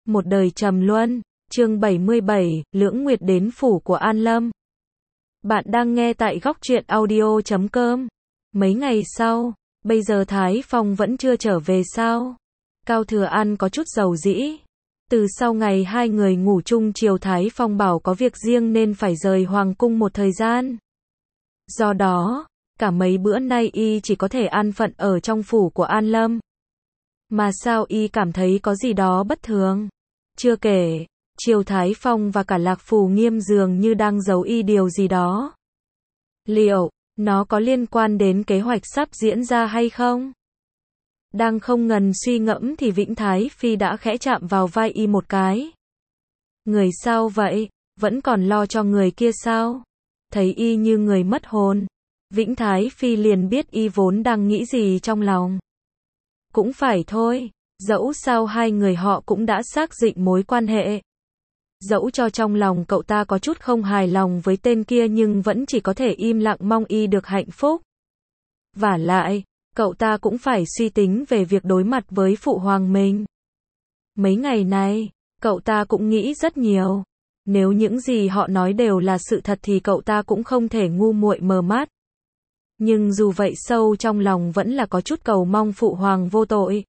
Một đời trầm luân, chương 77, Lưỡng Nguyệt đến phủ của An Lâm. Bạn đang nghe tại góc truyện audio.com. Mấy ngày sau, bây giờ Thái Phong vẫn chưa trở về sao? Cao Thừa An có chút dầu dĩ. Từ sau ngày hai người ngủ chung chiều Thái Phong bảo có việc riêng nên phải rời Hoàng cung một thời gian. Do đó, cả mấy bữa nay y chỉ có thể an phận ở trong phủ của An Lâm. Mà sao y cảm thấy có gì đó bất thường? Chưa kể, Triều Thái Phong và cả Lạc Phù Nghiêm dường như đang giấu y điều gì đó. Liệu, nó có liên quan đến kế hoạch sắp diễn ra hay không? Đang không ngần suy ngẫm thì Vĩnh Thái Phi đã khẽ chạm vào vai y một cái. Người sao vậy? Vẫn còn lo cho người kia sao? Thấy y như người mất hồn. Vĩnh Thái Phi liền biết y vốn đang nghĩ gì trong lòng. Cũng phải thôi, dẫu sao hai người họ cũng đã xác định mối quan hệ. Dẫu cho trong lòng cậu ta có chút không hài lòng với tên kia nhưng vẫn chỉ có thể im lặng mong y được hạnh phúc. Vả lại, cậu ta cũng phải suy tính về việc đối mặt với phụ hoàng mình. Mấy ngày này, cậu ta cũng nghĩ rất nhiều. Nếu những gì họ nói đều là sự thật thì cậu ta cũng không thể ngu muội mờ mắt. Nhưng dù vậy sâu trong lòng vẫn là có chút cầu mong phụ hoàng vô tội.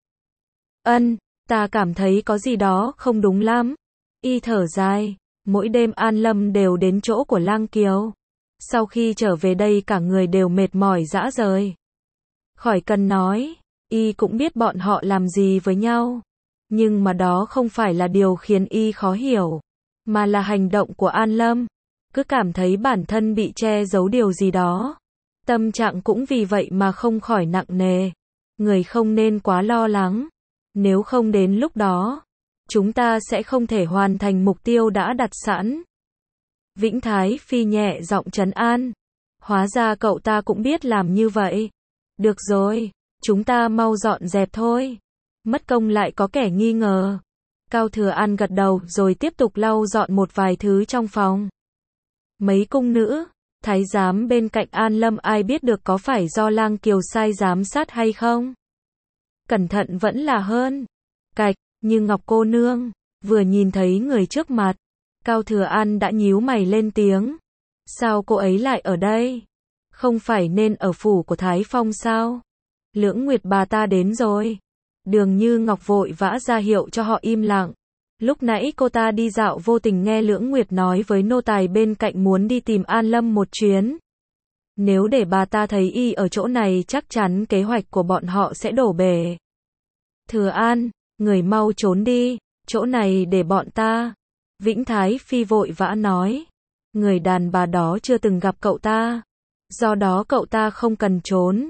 Ta cảm thấy có gì đó không đúng lắm. Y thở dài, mỗi đêm An Lâm đều đến chỗ của Lang Kiều. Sau khi trở về đây cả người đều mệt mỏi rã rời. Khỏi cần nói, y cũng biết bọn họ làm gì với nhau. Nhưng mà đó không phải là điều khiến y khó hiểu, mà là hành động của An Lâm. Cứ cảm thấy bản thân bị che giấu điều gì đó. Tâm trạng cũng vì vậy mà không khỏi nặng nề. Người không nên quá lo lắng. Nếu không đến lúc đó, chúng ta sẽ không thể hoàn thành mục tiêu đã đặt sẵn. Vĩnh Thái Phi nhẹ giọng trấn an. Hóa ra cậu ta cũng biết làm như vậy. Được rồi, chúng ta mau dọn dẹp thôi. Mất công lại có kẻ nghi ngờ. Cao Thừa An gật đầu rồi tiếp tục lau dọn một vài thứ trong phòng. Mấy cung nữ, thái giám bên cạnh An Lâm ai biết được có phải do Lang Kiều sai giám sát hay không? Cẩn thận vẫn là hơn. Cạch, như Ngọc cô nương, vừa nhìn thấy người trước mặt, Cao Thừa An đã nhíu mày lên tiếng. Sao cô ấy lại ở đây? Không phải nên ở phủ của Thái Phong sao? Lưỡng Nguyệt bà ta đến rồi. Đường Như Ngọc vội vã ra hiệu cho họ im lặng. Lúc nãy cô ta đi dạo vô tình nghe Lưỡng Nguyệt nói với nô tài bên cạnh muốn đi tìm An Lâm một chuyến. Nếu để bà ta thấy y ở chỗ này chắc chắn kế hoạch của bọn họ sẽ đổ bể. Thừa An, người mau trốn đi, chỗ này để bọn ta. Vĩnh Thái Phi vội vã nói. Người đàn bà đó chưa từng gặp cậu ta. Do đó cậu ta không cần trốn.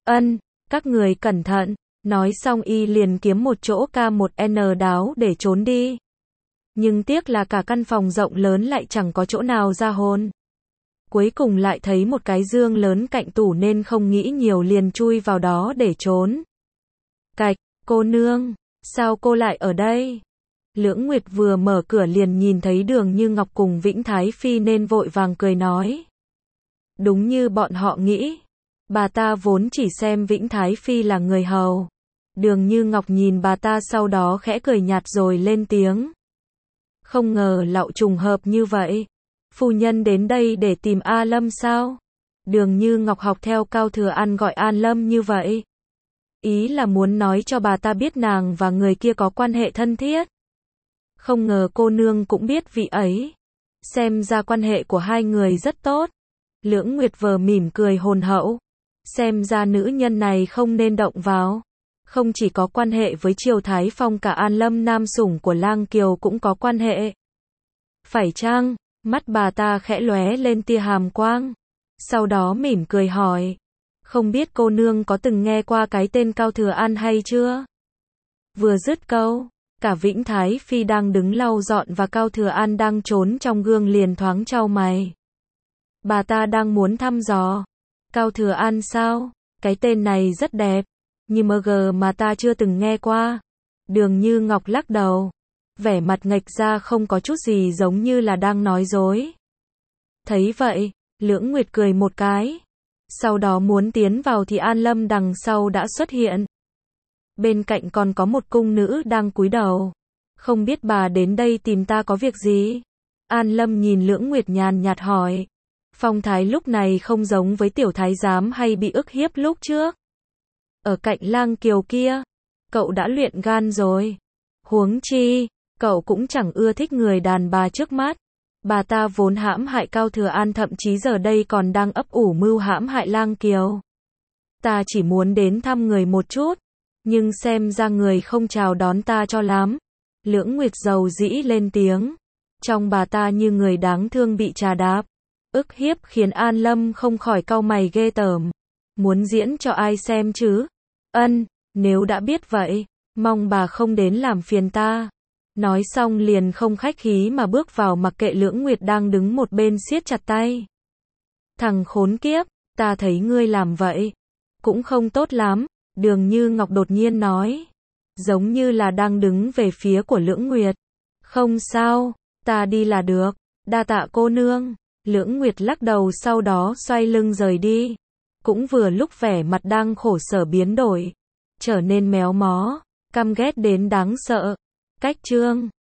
Các người cẩn thận. Nói xong y liền kiếm một chỗ K1N đáo để trốn đi. Nhưng tiếc là cả căn phòng rộng lớn lại chẳng có chỗ nào ra hồn. Cuối cùng lại thấy một cái giường lớn cạnh tủ nên không nghĩ nhiều liền chui vào đó để trốn. Cạch, cô nương, sao cô lại ở đây? Lưỡng Nguyệt vừa mở cửa liền nhìn thấy Đường Như Ngọc cùng Vĩnh Thái Phi nên vội vàng cười nói. Đúng như bọn họ nghĩ. Bà ta vốn chỉ xem Vĩnh Thái Phi là người hầu. Đường Như Ngọc nhìn bà ta sau đó khẽ cười nhạt rồi lên tiếng. Không ngờ lạo trùng hợp như vậy. Phu nhân đến đây để tìm A Lâm sao? Đường Như Ngọc học theo Cao Thừa An gọi An Lâm như vậy. Ý là muốn nói cho bà ta biết nàng và người kia có quan hệ thân thiết. Không ngờ cô nương cũng biết vị ấy. Xem ra quan hệ của hai người rất tốt. Lưỡng Nguyệt vờ mỉm cười hồn hậu. Xem ra nữ nhân này không nên động vào. Không chỉ có quan hệ với Triều Thái Phong cả An Lâm nam sủng của Lang Kiều cũng có quan hệ. Phải chăng? Mắt bà ta khẽ lóe lên tia hàm quang. Sau đó mỉm cười hỏi. Không biết cô nương có từng nghe qua cái tên Cao Thừa An hay chưa? Vừa dứt câu, cả Vĩnh Thái Phi đang đứng lau dọn và Cao Thừa An đang trốn trong gương liền thoáng chau mày. Bà ta đang muốn thăm dò. Cao Thừa An sao? Cái tên này rất đẹp. Nhưng mà ta chưa từng nghe qua. Đường Như Ngọc lắc đầu. Vẻ mặt nghệch ra không có chút gì giống như là đang nói dối. Thấy vậy, Lưỡng Nguyệt cười một cái. Sau đó muốn tiến vào thì An Lâm đằng sau đã xuất hiện. Bên cạnh còn có một cung nữ đang cúi đầu. Không biết bà đến đây tìm ta có việc gì? An Lâm nhìn Lưỡng Nguyệt nhàn nhạt hỏi. Phong thái lúc này không giống với tiểu thái giám hay bị ức hiếp lúc trước. Ở cạnh Lang Kiều kia, cậu đã luyện gan rồi. Huống chi, cậu cũng chẳng ưa thích người đàn bà trước mắt. Bà ta vốn hãm hại Cao Thừa An, thậm chí giờ đây còn đang ấp ủ mưu hãm hại Lang Kiều. Ta chỉ muốn đến thăm người một chút, nhưng xem ra người không chào đón ta cho lắm. Lưỡng Nguyệt dầu dĩ lên tiếng. Trong bà ta như người đáng thương bị trà đạp. Ức hiếp khiến An Lâm không khỏi cau mày ghê tởm. Muốn diễn cho ai xem chứ? Nếu đã biết vậy, mong bà không đến làm phiền ta. Nói xong liền không khách khí mà bước vào, mặc kệ Lưỡng Nguyệt đang đứng một bên siết chặt tay. Thằng khốn kiếp, ta thấy ngươi làm vậy cũng không tốt lắm, Đường Như Ngọc đột nhiên nói, giống như là đang đứng về phía của Lưỡng Nguyệt. Không sao, ta đi là được, đa tạ cô nương. Lưỡng Nguyệt lắc đầu, sau đó xoay lưng rời đi. Cũng vừa lúc vẻ mặt đang khổ sở biến đổi, trở nên méo mó, căm ghét đến đáng sợ. Cách chương